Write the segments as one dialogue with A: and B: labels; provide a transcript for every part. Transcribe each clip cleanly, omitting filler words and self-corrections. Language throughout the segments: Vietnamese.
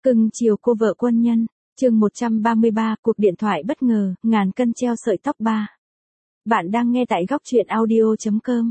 A: Cưng chiều cô vợ quân nhân, chương 133, cuộc điện thoại bất ngờ, ngàn cân treo sợi tóc 3. Bạn đang nghe tại góc truyện audio.com.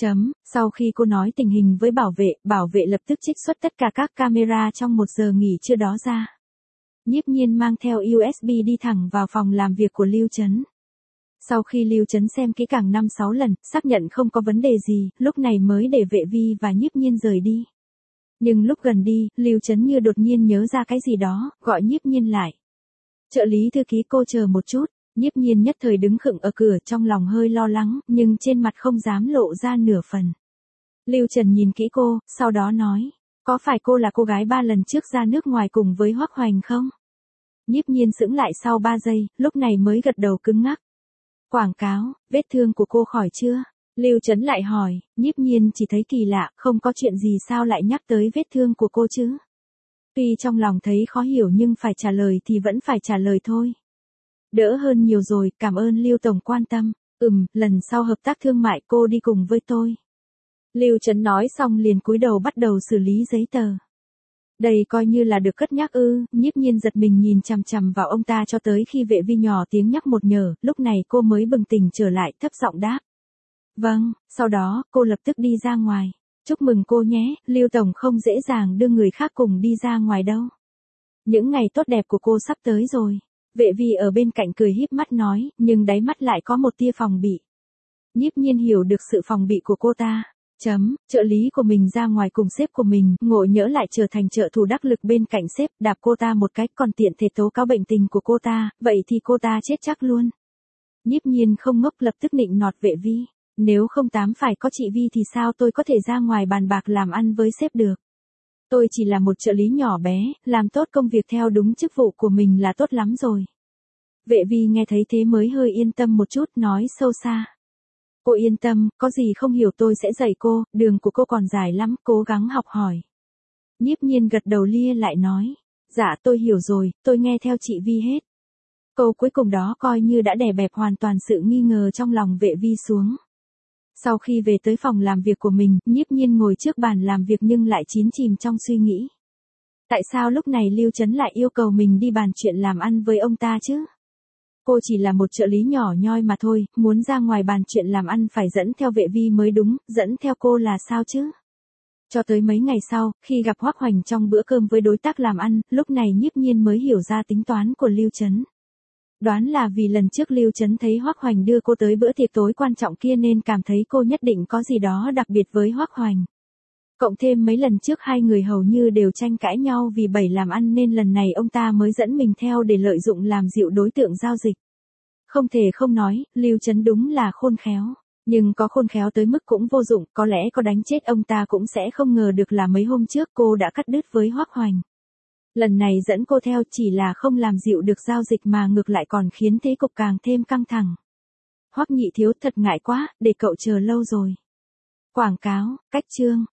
A: Sau khi cô nói tình hình với bảo vệ lập tức trích xuất tất cả các camera trong 1 giờ nghỉ trưa đó ra. Nhiếp Nhiên mang theo USB đi thẳng vào phòng làm việc của Lưu Trấn. Sau khi Lưu Trấn xem kỹ càng 5-6 lần, xác nhận không có vấn đề gì, lúc này mới để Vệ Vi và Nhiếp Nhiên rời đi. Nhưng lúc gần đi, Lưu Trấn như đột nhiên nhớ ra cái gì đó, gọi Nhiếp Nhiên lại. Trợ lý thư ký cô chờ một chút, Nhiếp Nhiên nhất thời đứng khựng ở cửa trong lòng hơi lo lắng, nhưng trên mặt không dám lộ ra nửa phần. Lưu Trần nhìn kỹ cô, sau đó nói, có phải cô là cô gái 3 lần trước ra nước ngoài cùng với Hoắc Hoành không? Nhiếp Nhiên sững lại sau 3 giây, lúc này mới gật đầu cứng ngắc. Quảng cáo, vết thương của cô khỏi chưa? Lưu Trấn lại hỏi, Nhiếp Nhiên chỉ thấy kỳ lạ, không có chuyện gì sao lại nhắc tới vết thương của cô chứ? Tuy trong lòng thấy khó hiểu nhưng phải trả lời thì vẫn phải trả lời thôi. Đỡ hơn nhiều rồi, cảm ơn Lưu Tổng quan tâm. Lần sau hợp tác thương mại cô đi cùng với tôi. Lưu Trấn nói xong liền cúi đầu bắt đầu xử lý giấy tờ. Đây coi như là được cất nhắc ư? Nhiếp Nhiên giật mình nhìn chằm chằm vào ông ta cho tới khi Vệ Vi nhỏ tiếng nhắc một nhở, lúc này cô mới bừng tỉnh trở lại thấp giọng đáp. Vâng, sau đó, cô lập tức đi ra ngoài. Chúc mừng cô nhé, Lưu Tổng không dễ dàng đưa người khác cùng đi ra ngoài đâu. Những ngày tốt đẹp của cô sắp tới rồi. Vệ Vi ở bên cạnh cười híp mắt nói, nhưng đáy mắt lại có một tia phòng bị. Nhiếp Nhiên hiểu được sự phòng bị của cô ta. Trợ lý của mình ra ngoài cùng sếp của mình, ngộ nhỡ lại trở thành trợ thủ đắc lực bên cạnh sếp, đạp cô ta một cái, còn tiện thể tố cáo bệnh tình của cô ta, vậy thì cô ta chết chắc luôn. Nhiếp Nhiên không ngốc lập tức nịnh nọt Vệ Vi. Nếu không phải có chị Vi thì sao tôi có thể ra ngoài bàn bạc làm ăn với sếp được. Tôi chỉ là một trợ lý nhỏ bé, làm tốt công việc theo đúng chức vụ của mình là tốt lắm rồi. Vệ Vi nghe thấy thế mới hơi yên tâm một chút, nói sâu xa. Cô yên tâm, có gì không hiểu tôi sẽ dạy cô, đường của cô còn dài lắm, cố gắng học hỏi. Nhiếp Nhiên gật đầu lia lại nói. Dạ tôi hiểu rồi, tôi nghe theo chị Vi hết. Câu cuối cùng đó coi như đã đè bẹp hoàn toàn sự nghi ngờ trong lòng Vệ Vi xuống. Sau khi về tới phòng làm việc của mình, Nhiếp Nhiên ngồi trước bàn làm việc nhưng lại chín chìm trong suy nghĩ. Tại sao lúc này Lưu Trấn lại yêu cầu mình đi bàn chuyện làm ăn với ông ta chứ? Cô chỉ là một trợ lý nhỏ nhoi mà thôi, muốn ra ngoài bàn chuyện làm ăn phải dẫn theo Vệ Vi mới đúng, dẫn theo cô là sao chứ? Cho tới mấy ngày sau, khi gặp Hoắc Hoành trong bữa cơm với đối tác làm ăn, lúc này Nhiếp Nhiên mới hiểu ra tính toán của Lưu Trấn. Đoán là vì lần trước Lưu Trấn thấy Hoắc Hoành đưa cô tới bữa tiệc tối quan trọng kia nên cảm thấy cô nhất định có gì đó đặc biệt với Hoắc Hoành. Cộng thêm mấy lần trước hai người hầu như đều tranh cãi nhau vì bẫy làm ăn nên lần này ông ta mới dẫn mình theo để lợi dụng làm dịu đối tượng giao dịch. Không thể không nói, Lưu Trấn đúng là khôn khéo. Nhưng có khôn khéo tới mức cũng vô dụng, có lẽ có đánh chết ông ta cũng sẽ không ngờ được là mấy hôm trước cô đã cắt đứt với Hoắc Hoành. Lần này dẫn cô theo chỉ là không làm dịu được giao dịch mà ngược lại còn khiến thế cục càng thêm căng thẳng. Hoắc nhị thiếu thật ngại quá, để cậu chờ lâu rồi. Quảng cáo, cách chương,